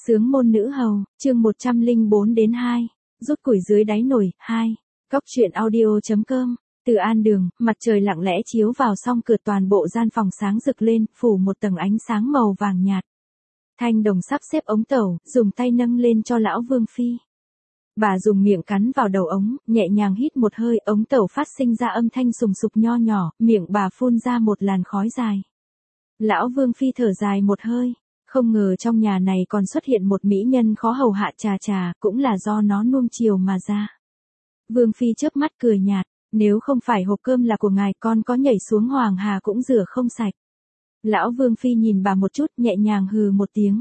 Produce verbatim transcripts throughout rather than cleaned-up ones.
Sướng môn nữ hầu, chương một trăm lẻ bốn đến hai. Rút củi dưới đáy nồi, hai. Cóc truyện audio.com. Từ An Đường, mặt trời lặng lẽ chiếu vào song cửa, toàn bộ gian phòng sáng rực lên, phủ một tầng ánh sáng màu vàng nhạt. Thanh Đồng sắp xếp ống tẩu, dùng tay nâng lên cho lão Vương Phi. Bà dùng miệng cắn vào đầu ống, nhẹ nhàng hít một hơi, ống tẩu phát sinh ra âm thanh sùng sục nho nhỏ, miệng bà phun ra một làn khói dài. Lão Vương Phi thở dài một hơi. Không ngờ trong nhà này còn xuất hiện một mỹ nhân khó hầu hạ, trà trà, cũng là do nó nuông chiều mà ra. Vương Phi chớp mắt cười nhạt, nếu không phải hộp cơm là của ngài, con có nhảy xuống Hoàng Hà cũng rửa không sạch. Lão Vương Phi nhìn bà một chút, nhẹ nhàng hừ một tiếng.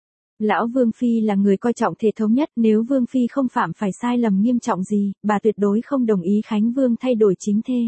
Lão Vương Phi là người coi trọng thể thống nhất, nếu Vương Phi không phạm phải sai lầm nghiêm trọng gì, bà tuyệt đối không đồng ý Khánh Vương thay đổi chính thê.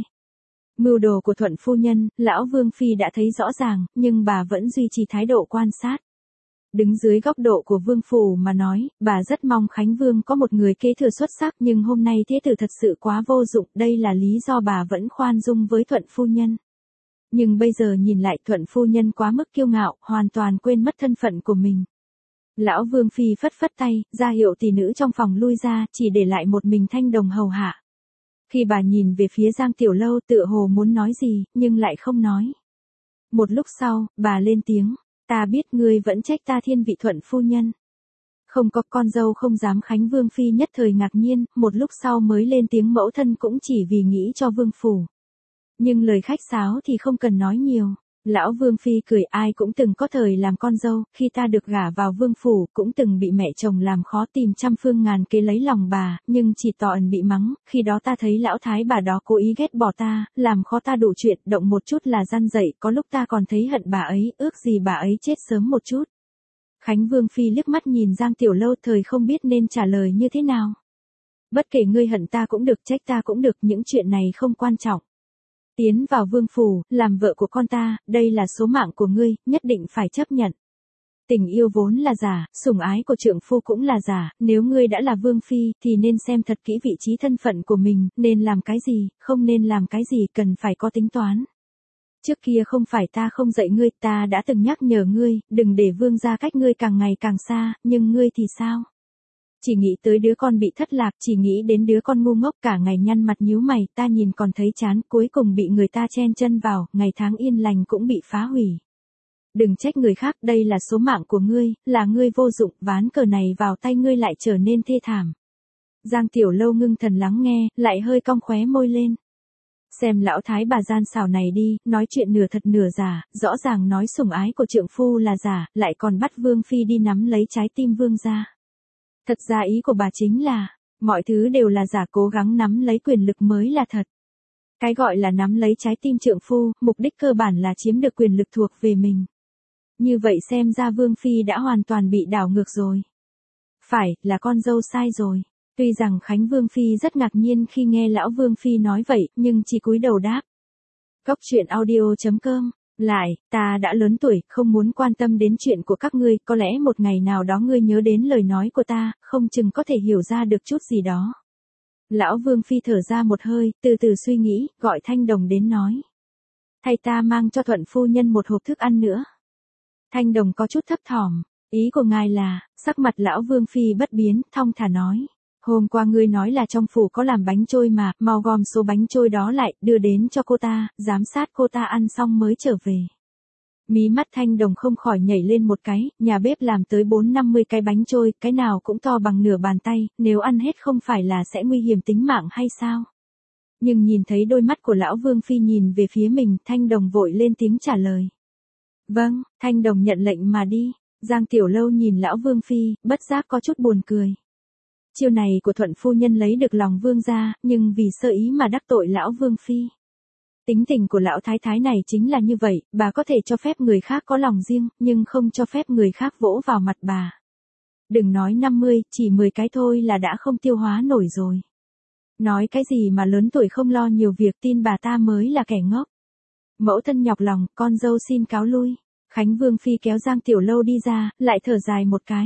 Mưu đồ của Thuận phu nhân, lão Vương Phi đã thấy rõ ràng, nhưng bà vẫn duy trì thái độ quan sát. Đứng dưới góc độ của Vương phủ mà nói, bà rất mong Khánh Vương có một người kế thừa xuất sắc, nhưng hôm nay thế tử thật sự quá vô dụng, đây là lý do bà vẫn khoan dung với Thuận phu nhân. Nhưng bây giờ nhìn lại, Thuận phu nhân quá mức kiêu ngạo, hoàn toàn quên mất thân phận của mình. Lão Vương Phi phất phất tay, ra hiệu tỷ nữ trong phòng lui ra, chỉ để lại một mình Thanh Đồng hầu hạ. Khi bà nhìn về phía Giang Tiểu Lâu, tựa hồ muốn nói gì, nhưng lại không nói. Một lúc sau, bà lên tiếng, ta biết ngươi vẫn trách ta thiên vị Thuận phu nhân. Không có con dâu không dám. Khánh Vương Phi nhất thời ngạc nhiên, một lúc sau mới lên tiếng, mẫu thân cũng chỉ vì nghĩ cho Vương phủ. Nhưng lời khách sáo thì không cần nói nhiều. Lão Vương Phi cười, ai cũng từng có thời làm con dâu, khi ta được gả vào Vương phủ, cũng từng bị mẹ chồng làm khó, tìm trăm phương ngàn kế lấy lòng bà, nhưng chỉ tỏ ẩn bị mắng, khi đó ta thấy lão thái bà đó cố ý ghét bỏ ta, làm khó ta đủ chuyện, động một chút là gian dậy, có lúc ta còn thấy hận bà ấy, ước gì bà ấy chết sớm một chút. Khánh Vương Phi liếc mắt nhìn Giang Tiểu Lâu, thời không biết nên trả lời như thế nào. Bất kể ngươi hận ta cũng được, trách ta cũng được, những chuyện này không quan trọng. Tiến vào Vương phủ, làm vợ của con ta, đây là số mạng của ngươi, nhất định phải chấp nhận. Tình yêu vốn là giả, sủng ái của trượng phu cũng là giả, nếu ngươi đã là Vương Phi, thì nên xem thật kỹ vị trí thân phận của mình, nên làm cái gì, không nên làm cái gì, cần phải có tính toán. Trước kia không phải ta không dạy ngươi, ta đã từng nhắc nhở ngươi, đừng để Vương gia cách ngươi càng ngày càng xa, nhưng ngươi thì sao? Chỉ nghĩ tới đứa con bị thất lạc, chỉ nghĩ đến đứa con ngu ngốc, cả ngày nhăn mặt nhíu mày, ta nhìn còn thấy chán, cuối cùng bị người ta chen chân vào, ngày tháng yên lành cũng bị phá hủy. Đừng trách người khác, đây là số mạng của ngươi, là ngươi vô dụng, ván cờ này vào tay ngươi lại trở nên thê thảm. Giang Tiểu Lâu ngưng thần lắng nghe, lại hơi cong khóe môi lên. Xem lão thái bà gian xảo này đi, nói chuyện nửa thật nửa giả, rõ ràng nói sủng ái của trượng phu là giả, lại còn bắt Vương Phi đi nắm lấy trái tim Vương gia. Thật ra ý của bà chính là, mọi thứ đều là giả, cố gắng nắm lấy quyền lực mới là thật. Cái gọi là nắm lấy trái tim trượng phu, mục đích cơ bản là chiếm được quyền lực thuộc về mình. Như vậy xem ra Vương Phi đã hoàn toàn bị đảo ngược rồi. Phải, là con dâu sai rồi. Tuy rằng Khánh Vương Phi rất ngạc nhiên khi nghe lão Vương Phi nói vậy, nhưng chỉ cúi đầu đáp. Cóc truyện audio.com. Lại, ta đã lớn tuổi, không muốn quan tâm đến chuyện của các ngươi, có lẽ một ngày nào đó ngươi nhớ đến lời nói của ta, không chừng có thể hiểu ra được chút gì đó. Lão Vương Phi thở ra một hơi, từ từ suy nghĩ, gọi Thanh Đồng đến nói. Thay ta mang cho Thuận phu nhân một hộp thức ăn nữa. Thanh Đồng có chút thấp thỏm, ý của ngài là, sắc mặt lão Vương Phi bất biến, thong thả nói. Hôm qua ngươi nói là trong phủ có làm bánh trôi mà, mau gom số bánh trôi đó lại, đưa đến cho cô ta, giám sát cô ta ăn xong mới trở về. Mí mắt Thanh Đồng không khỏi nhảy lên một cái, nhà bếp làm tới bốn năm mươi cái bánh trôi, cái nào cũng to bằng nửa bàn tay, nếu ăn hết không phải là sẽ nguy hiểm tính mạng hay sao? Nhưng nhìn thấy đôi mắt của lão Vương Phi nhìn về phía mình, Thanh Đồng vội lên tiếng trả lời. Vâng, Thanh Đồng nhận lệnh mà đi. Giang Tiểu Lâu nhìn lão Vương Phi, bất giác có chút buồn cười. Chiêu này của Thuận phu nhân lấy được lòng Vương gia, nhưng vì sơ ý mà đắc tội lão Vương Phi. Tính tình của lão thái thái này chính là như vậy, bà có thể cho phép người khác có lòng riêng, nhưng không cho phép người khác vỗ vào mặt bà. Đừng nói năm mươi, chỉ mười cái thôi là đã không tiêu hóa nổi rồi. Nói cái gì mà lớn tuổi không lo nhiều việc, tin bà ta mới là kẻ ngốc. Mẫu thân nhọc lòng, con dâu xin cáo lui. Khánh Vương Phi kéo Giang Tiểu Lâu đi ra, lại thở dài một cái.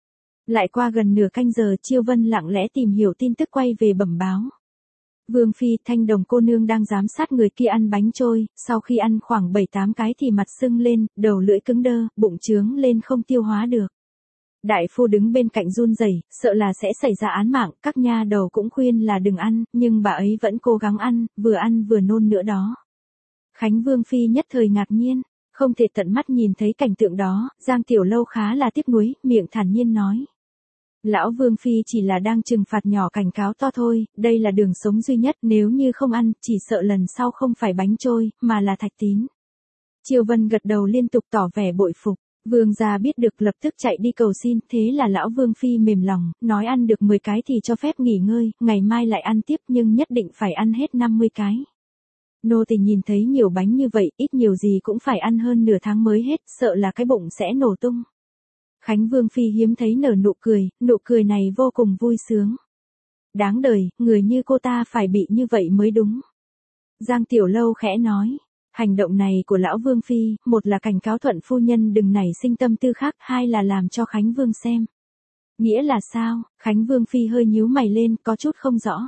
Lại qua gần nửa canh giờ, Chiêu Vân lặng lẽ tìm hiểu tin tức quay về bẩm báo. Vương Phi, Thanh Đồng cô nương đang giám sát người kia ăn bánh trôi, sau khi ăn khoảng bảy tám cái thì mặt sưng lên, đầu lưỡi cứng đơ, bụng trướng lên không tiêu hóa được. Đại phu đứng bên cạnh run rẩy, sợ là sẽ xảy ra án mạng, các nha đầu cũng khuyên là đừng ăn, nhưng bà ấy vẫn cố gắng ăn, vừa ăn vừa nôn nữa đó. Khánh Vương Phi nhất thời ngạc nhiên, không thể tận mắt nhìn thấy cảnh tượng đó, Giang Tiểu Lâu khá là tiếc nuối, miệng thản nhiên nói. Lão Vương Phi chỉ là đang trừng phạt nhỏ cảnh cáo to thôi, đây là đường sống duy nhất, nếu như không ăn, chỉ sợ lần sau không phải bánh trôi, mà là thạch tín. Triều Vân gật đầu liên tục tỏ vẻ bội phục. Vương gia biết được lập tức chạy đi cầu xin, thế là lão Vương Phi mềm lòng, nói ăn được mười cái thì cho phép nghỉ ngơi, ngày mai lại ăn tiếp nhưng nhất định phải ăn hết năm mươi cái. Nô tỳ nhìn thấy nhiều bánh như vậy, ít nhiều gì cũng phải ăn hơn nửa tháng mới hết, sợ là cái bụng sẽ nổ tung. Khánh Vương Phi hiếm thấy nở nụ cười, nụ cười này vô cùng vui sướng. Đáng đời, người như cô ta phải bị như vậy mới đúng. Giang Tiểu Lâu khẽ nói. Hành động này của lão Vương Phi, một là cảnh cáo Thuận phu nhân đừng nảy sinh tâm tư khác, hai là làm cho Khánh Vương xem. Nghĩa là sao? Khánh Vương Phi hơi nhíu mày lên, có chút không rõ.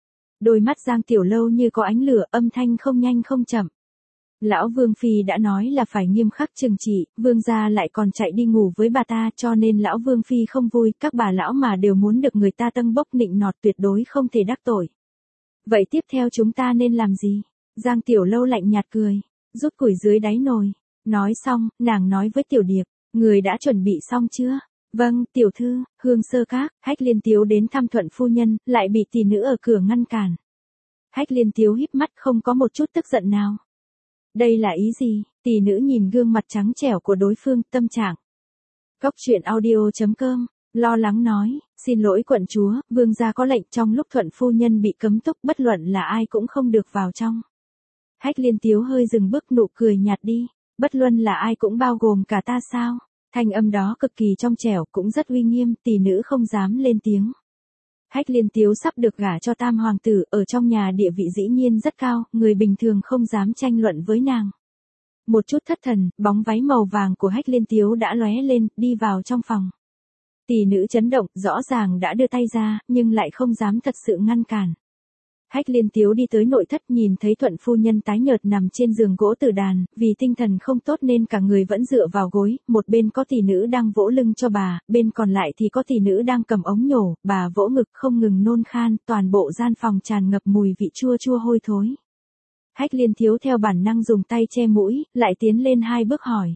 Đôi mắt Giang Tiểu Lâu như có ánh lửa, âm thanh không nhanh không chậm. Lão Vương Phi đã nói là phải nghiêm khắc trừng trị, Vương gia lại còn chạy đi ngủ với bà ta, cho nên lão Vương Phi không vui, các bà lão mà đều muốn được người ta tâng bốc nịnh nọt, tuyệt đối không thể đắc tội. Vậy tiếp theo chúng ta nên làm gì? Giang Tiểu Lâu lạnh nhạt cười, rút củi dưới đáy nồi. Nói xong, nàng nói với Tiểu Điệp, người đã chuẩn bị xong chưa? Vâng, tiểu thư. Hương Sơ Các, Hách Liên Tiếu đến thăm Thuận phu nhân, lại bị tỷ nữ ở cửa ngăn cản. Hách Liên Tiếu híp mắt không có một chút tức giận nào. Đây là ý gì? Tỷ nữ nhìn gương mặt trắng trẻo của đối phương, tâm trạng. Cốc truyện audio chấm com, lo lắng nói, xin lỗi quận chúa, vương gia có lệnh trong lúc Thuận phu nhân bị cấm túc, bất luận là ai cũng không được vào trong. Hách Liên Tiếu hơi dừng bước, nụ cười nhạt đi, bất luận là ai cũng bao gồm cả ta sao? Thanh âm đó cực kỳ trong trẻo, cũng rất uy nghiêm, tỷ nữ không dám lên tiếng. Hách Liên Tiếu sắp được gả cho tam hoàng tử, ở trong nhà địa vị dĩ nhiên rất cao, người bình thường không dám tranh luận với nàng. Một chút thất thần, bóng váy màu vàng của Hách Liên Tiếu đã lóe lên, đi vào trong phòng. Tỷ nữ chấn động, rõ ràng đã đưa tay ra, nhưng lại không dám thật sự ngăn cản. Hách Liên Tiếu đi tới nội thất, nhìn thấy Thuận phu nhân tái nhợt nằm trên giường gỗ tử đàn, vì tinh thần không tốt nên cả người vẫn dựa vào gối, một bên có tỷ nữ đang vỗ lưng cho bà, bên còn lại thì có tỷ nữ đang cầm ống nhổ, bà vỗ ngực không ngừng nôn khan, toàn bộ gian phòng tràn ngập mùi vị chua chua hôi thối. Hách Liên Tiếu theo bản năng dùng tay che mũi, lại tiến lên hai bước hỏi.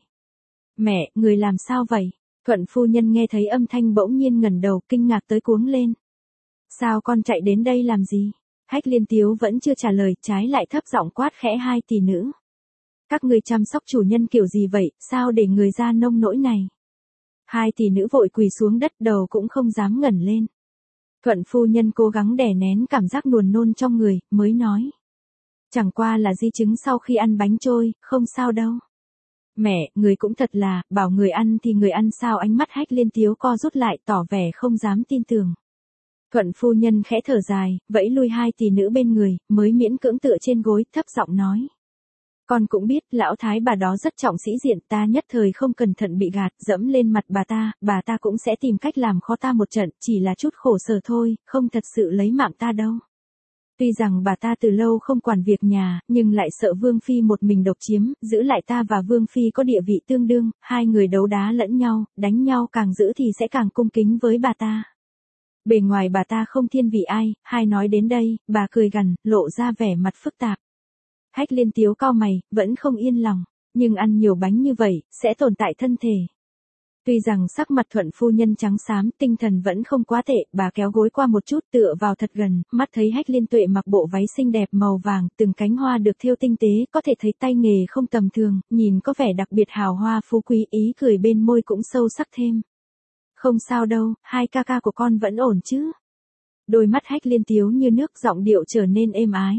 Mẹ, người làm sao vậy? Thuận phu nhân nghe thấy âm thanh bỗng nhiên ngẩng đầu, kinh ngạc tới cuống lên. Sao con chạy đến đây làm gì? Hách Liên Tiếu vẫn chưa trả lời, trái lại thấp giọng quát khẽ hai tỷ nữ. Các người chăm sóc chủ nhân kiểu gì vậy, sao để người ra nông nỗi này? Hai tỷ nữ vội quỳ xuống đất, đầu cũng không dám ngẩng lên. Thuận phu nhân cố gắng đè nén cảm giác buồn nôn trong người, mới nói. Chẳng qua là di chứng sau khi ăn bánh trôi, không sao đâu. Mẹ, người cũng thật là, bảo người ăn thì người ăn sao? Ánh mắt Hách Liên Tiếu co rút lại, tỏ vẻ không dám tin tưởng. Thuận phu nhân khẽ thở dài, vẫy lui hai tỷ nữ bên người, mới miễn cưỡng tựa trên gối, thấp giọng nói. Con cũng biết, lão thái bà đó rất trọng sĩ diện, ta nhất thời không cẩn thận bị gạt, dẫm lên mặt bà ta, bà ta cũng sẽ tìm cách làm khó ta một trận, chỉ là chút khổ sở thôi, không thật sự lấy mạng ta đâu. Tuy rằng bà ta từ lâu không quản việc nhà, nhưng lại sợ Vương Phi một mình độc chiếm, giữ lại ta và Vương Phi có địa vị tương đương, hai người đấu đá lẫn nhau, đánh nhau càng giữ thì sẽ càng cung kính với bà ta. Bề ngoài bà ta không thiên vị ai, hai nói đến đây, bà cười gằn, lộ ra vẻ mặt phức tạp. Hách Liên Tiếu cau mày, vẫn không yên lòng, nhưng ăn nhiều bánh như vậy, sẽ tổn tại thân thể. Tuy rằng sắc mặt Thuận phu nhân trắng xám, tinh thần vẫn không quá tệ, bà kéo gối qua một chút tựa vào thật gần, mắt thấy Hách Liên Tuệ mặc bộ váy xinh đẹp màu vàng, từng cánh hoa được thêu tinh tế, có thể thấy tay nghề không tầm thường, nhìn có vẻ đặc biệt hào hoa phú quý, ý cười bên môi cũng sâu sắc thêm. Không sao đâu, hai ca ca của con vẫn ổn chứ. Đôi mắt Hách Liên Tiếu như nước, giọng điệu trở nên êm ái.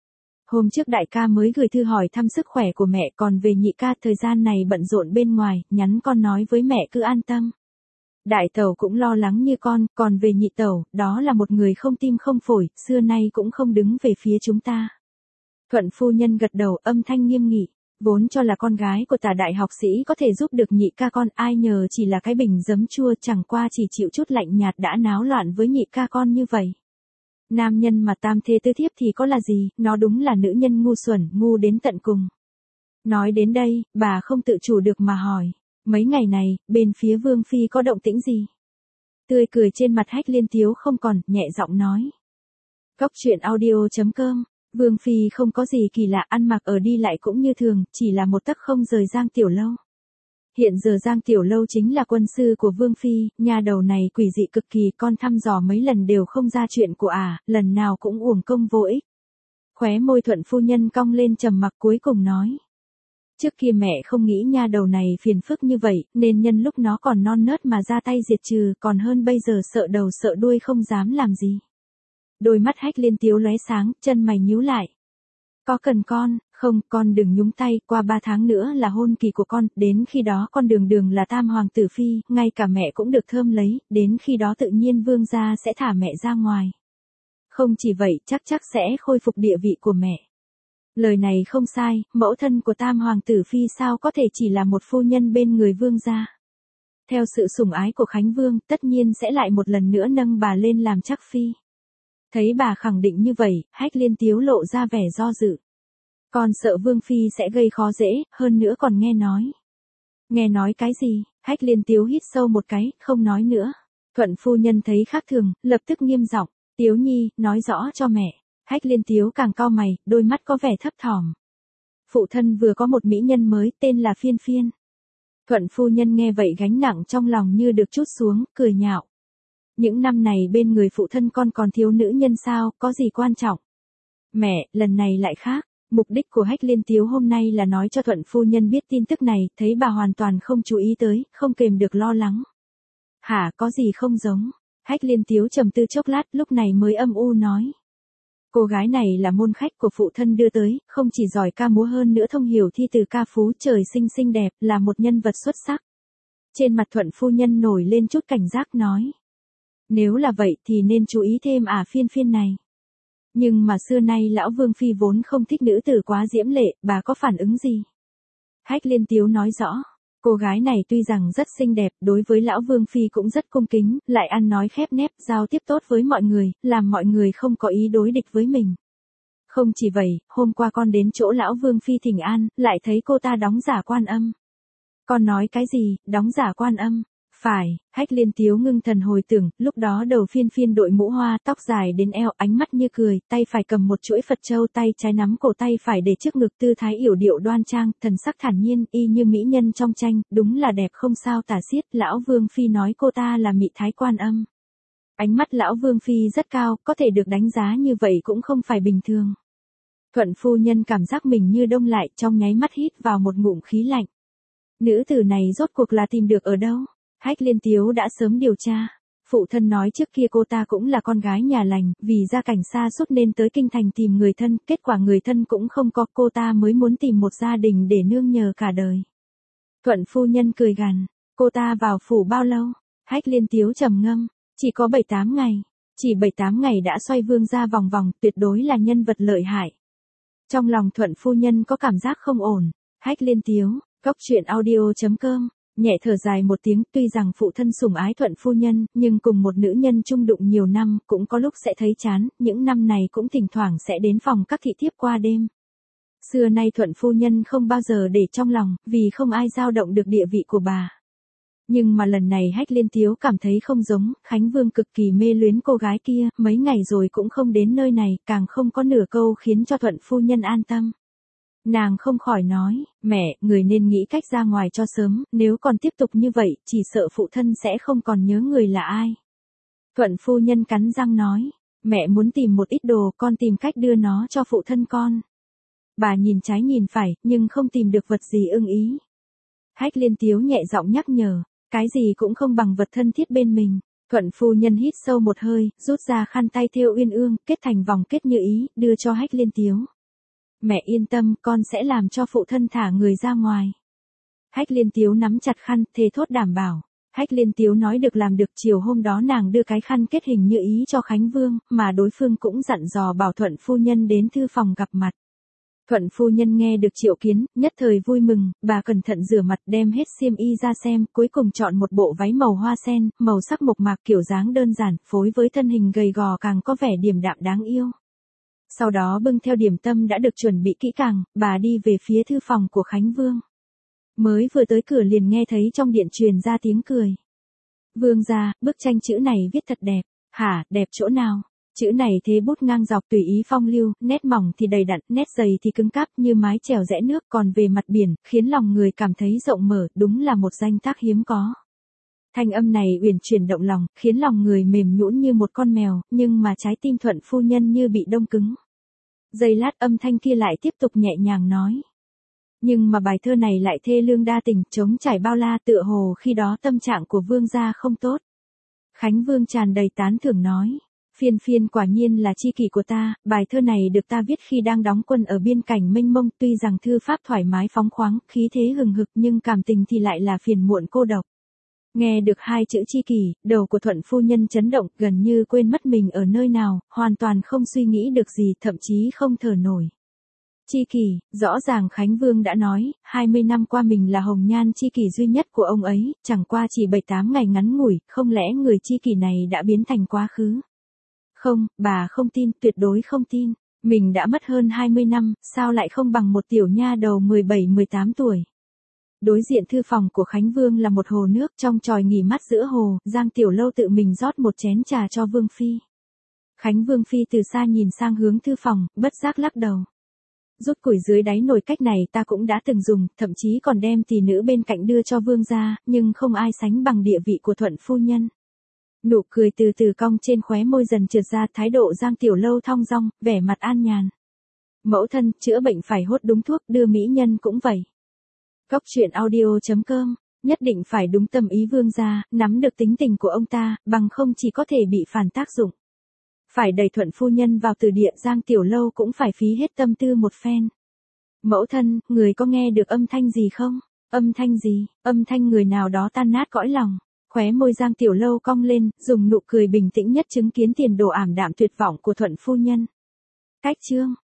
Hôm trước đại ca mới gửi thư hỏi thăm sức khỏe của mẹ, còn về nhị ca thời gian này bận rộn bên ngoài, nhắn con nói với mẹ cứ an tâm. Đại tẩu cũng lo lắng như con, còn về nhị tẩu, đó là một người không tim không phổi, xưa nay cũng không đứng về phía chúng ta. Thuận phu nhân gật đầu, âm thanh nghiêm nghị. Vốn cho là con gái của Tả đại học sĩ có thể giúp được nhị ca con, ai nhờ chỉ là cái bình giấm chua, chẳng qua chỉ chịu chút lạnh nhạt đã náo loạn với nhị ca con như vậy. Nam nhân mà tam thê tư thiếp thì có là gì, nó đúng là nữ nhân ngu xuẩn, ngu đến tận cùng. Nói đến đây, bà không tự chủ được mà hỏi. Mấy ngày này, bên phía Vương Phi có động tĩnh gì? Tươi cười trên mặt Hách Liên Tiếu không còn, nhẹ giọng nói. Cóc truyện audio.com, Vương Phi không có gì kỳ lạ, ăn mặc ở đi lại cũng như thường, chỉ là một tấc không rời Giang Tiểu Lâu. Hiện giờ Giang Tiểu Lâu chính là quân sư của Vương Phi, nhà đầu này quỷ dị cực kỳ, con thăm dò mấy lần đều không ra chuyện của ả, à, lần nào cũng uổng công vô ích. Khóe môi Thuận phu nhân cong lên trầm mặc cuối cùng nói. Trước kia mẹ không nghĩ nha đầu này phiền phức như vậy, nên nhân lúc nó còn non nớt mà ra tay diệt trừ, còn hơn bây giờ sợ đầu sợ đuôi không dám làm gì. Đôi mắt Hách Liên Tiếu lóe sáng, chân mày nhíu lại. Có cần con, không, con đừng nhúng tay, qua ba tháng nữa là hôn kỳ của con, đến khi đó con đường đường là tam hoàng tử phi, ngay cả mẹ cũng được thơm lấy, đến khi đó tự nhiên vương gia sẽ thả mẹ ra ngoài. Không chỉ vậy, chắc chắc sẽ khôi phục địa vị của mẹ. Lời này không sai, mẫu thân của tam hoàng tử phi sao có thể chỉ là một phu nhân bên người vương gia. Theo sự sủng ái của Khánh Vương, tất nhiên sẽ lại một lần nữa nâng bà lên làm chắc phi. Thấy bà khẳng định như vậy, Hách Liên Tiếu lộ ra vẻ do dự. Con sợ Vương Phi sẽ gây khó dễ, hơn nữa còn nghe nói. Nghe nói cái gì? Hách Liên Tiếu hít sâu một cái, không nói nữa. Thuận phu nhân thấy khác thường, lập tức nghiêm giọng. Tiếu Nhi, nói rõ cho mẹ. Hách Liên Tiếu càng cau mày, đôi mắt có vẻ thấp thỏm. Phụ thân vừa có một mỹ nhân mới, tên là Phiên Phiên. Thuận phu nhân nghe vậy gánh nặng trong lòng như được trút xuống, cười nhạo. Những năm này bên người phụ thân con còn thiếu nữ nhân sao, có gì quan trọng? Mẹ, lần này lại khác. Mục đích của Hách Liên Tiếu hôm nay là nói cho Thuận phu nhân biết tin tức này, thấy bà hoàn toàn không chú ý tới, không kềm được lo lắng. Hả, có gì không giống? Hách Liên Tiếu trầm tư chốc lát, lúc này mới âm u nói. Cô gái này là môn khách của phụ thân đưa tới, không chỉ giỏi ca múa hơn nữa thông hiểu thi từ ca phú, trời sinh xinh đẹp, là một nhân vật xuất sắc. Trên mặt Thuận phu nhân nổi lên chút cảnh giác nói. Nếu là vậy thì nên chú ý thêm à Phiên Phiên này. Nhưng mà xưa nay lão Vương Phi vốn không thích nữ tử quá diễm lệ, bà có phản ứng gì? Hách Liên Tiếu nói rõ. Cô gái này tuy rằng rất xinh đẹp, đối với lão Vương Phi cũng rất cung kính, lại ăn nói khép nép, giao tiếp tốt với mọi người, làm mọi người không có ý đối địch với mình. Không chỉ vậy, hôm qua con đến chỗ lão Vương Phi thỉnh an, lại thấy cô ta đóng giả Quan Âm. Con nói cái gì, đóng giả Quan Âm? Phải, Hách Liên Tiếu ngưng thần hồi tưởng, lúc đó đầu Phiên Phiên đội mũ hoa, tóc dài đến eo, ánh mắt như cười, tay phải cầm một chuỗi Phật châu, tay trái nắm cổ, tay phải để trước ngực, tư thái yểu điệu đoan trang, thần sắc thản nhiên, y như mỹ nhân trong tranh, đúng là đẹp không sao tả xiết. Lão Vương Phi nói cô ta là Mị Thái Quan Âm. Ánh mắt lão Vương Phi rất cao, có thể được đánh giá như vậy cũng không phải bình thường. Thuận phu nhân cảm giác mình như đông lại, trong nháy mắt hít vào một ngụm khí lạnh. Nữ tử này rốt cuộc là tìm được ở đâu? Hách Liên Tiếu đã sớm điều tra. Phụ thân nói trước kia cô ta cũng là con gái nhà lành, vì gia cảnh xa sút nên tới kinh thành tìm người thân, kết quả người thân cũng không có, cô ta mới muốn tìm một gia đình để nương nhờ cả đời. Thuận phu nhân cười gằn, cô ta vào phủ bao lâu? Hách Liên Tiếu trầm ngâm, chỉ có bảy tám ngày. Chỉ bảy tám ngày đã xoay vương gia vòng vòng, tuyệt đối là nhân vật lợi hại. Trong lòng Thuận phu nhân có cảm giác không ổn. Hách Liên Tiếu, cóc truyện audio.com. Nhẹ thở dài một tiếng, tuy rằng phụ thân sủng ái Thuận phu nhân, nhưng cùng một nữ nhân chung đụng nhiều năm, cũng có lúc sẽ thấy chán, những năm này cũng thỉnh thoảng sẽ đến phòng các thị thiếp qua đêm. Xưa nay Thuận phu nhân không bao giờ để trong lòng, vì không ai dao động được địa vị của bà. Nhưng mà lần này Hách Liên Tiếu cảm thấy không giống, Khánh Vương cực kỳ mê luyến cô gái kia, mấy ngày rồi cũng không đến nơi này, càng không có nửa câu khiến cho Thuận phu nhân an tâm. Nàng không khỏi nói, mẹ, người nên nghĩ cách ra ngoài cho sớm, nếu còn tiếp tục như vậy, chỉ sợ phụ thân sẽ không còn nhớ người là ai. Thuận phu nhân cắn răng nói, mẹ muốn tìm một ít đồ, con tìm cách đưa nó cho phụ thân con. Bà nhìn trái nhìn phải, nhưng không tìm được vật gì ưng ý. Hách Liên Tiếu nhẹ giọng nhắc nhở, cái gì cũng không bằng vật thân thiết bên mình. Thuận phu nhân hít sâu một hơi, rút ra khăn tay thêu uyên ương, kết thành vòng kết như ý, đưa cho Hách Liên Tiếu. Mẹ yên tâm, con sẽ làm cho phụ thân thả người ra ngoài. Hách Liên Tiếu nắm chặt khăn, thề thốt đảm bảo. Hách Liên Tiếu nói được làm được, chiều hôm đó nàng đưa cái khăn kết hình như ý cho Khánh Vương, mà đối phương cũng dặn dò bảo Thuận phu nhân đến thư phòng gặp mặt. Thuận phu nhân nghe được triệu kiến, nhất thời vui mừng, bà cẩn thận rửa mặt đem hết xiêm y ra xem, cuối cùng chọn một bộ váy màu hoa sen, màu sắc mộc mạc kiểu dáng đơn giản, phối với thân hình gầy gò càng có vẻ điềm đạm đáng yêu. Sau đó bưng theo điểm tâm đã được chuẩn bị kỹ càng, bà đi về phía thư phòng của Khánh Vương. Mới vừa tới cửa liền nghe thấy trong điện truyền ra tiếng cười. Vương gia, bức tranh chữ này viết thật đẹp. Hả, đẹp chỗ nào? Chữ này thế bút ngang dọc tùy ý phong lưu, nét mỏng thì đầy đặn, nét dày thì cứng cáp như mái chèo rẽ nước, còn về mặt biển, khiến lòng người cảm thấy rộng mở, đúng là một danh tác hiếm có. Thanh âm này uyển chuyển động lòng, khiến lòng người mềm nhũn như một con mèo, nhưng mà trái tim Thuận phu nhân như bị đông cứng. Giây lát âm thanh kia lại tiếp tục nhẹ nhàng nói. Nhưng mà bài thơ này lại thê lương đa tình, trống trải bao la, tựa hồ khi đó tâm trạng của vương gia không tốt. Khánh Vương tràn đầy tán thưởng nói. Phiên phiên quả nhiên là tri kỷ của ta, bài thơ này được ta viết khi đang đóng quân ở biên cảnh mênh mông, tuy rằng thư pháp thoải mái phóng khoáng, khí thế hừng hực nhưng cảm tình thì lại là phiền muộn cô độc. Nghe được hai chữ tri kỷ, đầu của Thuận phu nhân chấn động, gần như quên mất mình ở nơi nào, hoàn toàn không suy nghĩ được gì, thậm chí không thở nổi. Tri kỷ, rõ ràng Khánh Vương đã nói, hai mươi năm qua mình là hồng nhan tri kỷ duy nhất của ông ấy, chẳng qua chỉ bảy tám ngày ngắn ngủi, không lẽ người tri kỷ này đã biến thành quá khứ? Không, bà không tin, tuyệt đối không tin. Mình đã mất hơn hai mươi năm, sao lại không bằng một tiểu nha đầu mười bảy mười tám tuổi. Đối diện thư phòng của Khánh Vương là một hồ nước, trong chòi nghỉ mát giữa hồ, Giang Tiểu Lâu tự mình rót một chén trà cho Vương Phi. Khánh Vương Phi từ xa nhìn sang hướng thư phòng, bất giác lắc đầu. Rút củi dưới đáy nồi cách này ta cũng đã từng dùng, thậm chí còn đem tỷ nữ bên cạnh đưa cho Vương gia, nhưng không ai sánh bằng địa vị của Thuận phu nhân. Nụ cười từ từ cong trên khóe môi dần trượt ra, thái độ Giang Tiểu Lâu thong dong, vẻ mặt an nhàn. Mẫu thân, chữa bệnh phải hốt đúng thuốc, đưa mỹ nhân cũng vậy. Cóc truyện audio chấm com, nhất định phải đúng tâm ý vương gia, nắm được tính tình của ông ta, bằng không chỉ có thể bị phản tác dụng. Phải đẩy Thuận phu nhân vào từ địa, Giang Tiểu Lâu cũng phải phí hết tâm tư một phen. Mẫu thân, người có nghe được âm thanh gì không? Âm thanh gì? Âm thanh người nào đó tan nát cõi lòng. Khóe môi Giang Tiểu Lâu cong lên, dùng nụ cười bình tĩnh nhất chứng kiến tiền đồ ảm đạm tuyệt vọng của Thuận phu nhân. Cách chương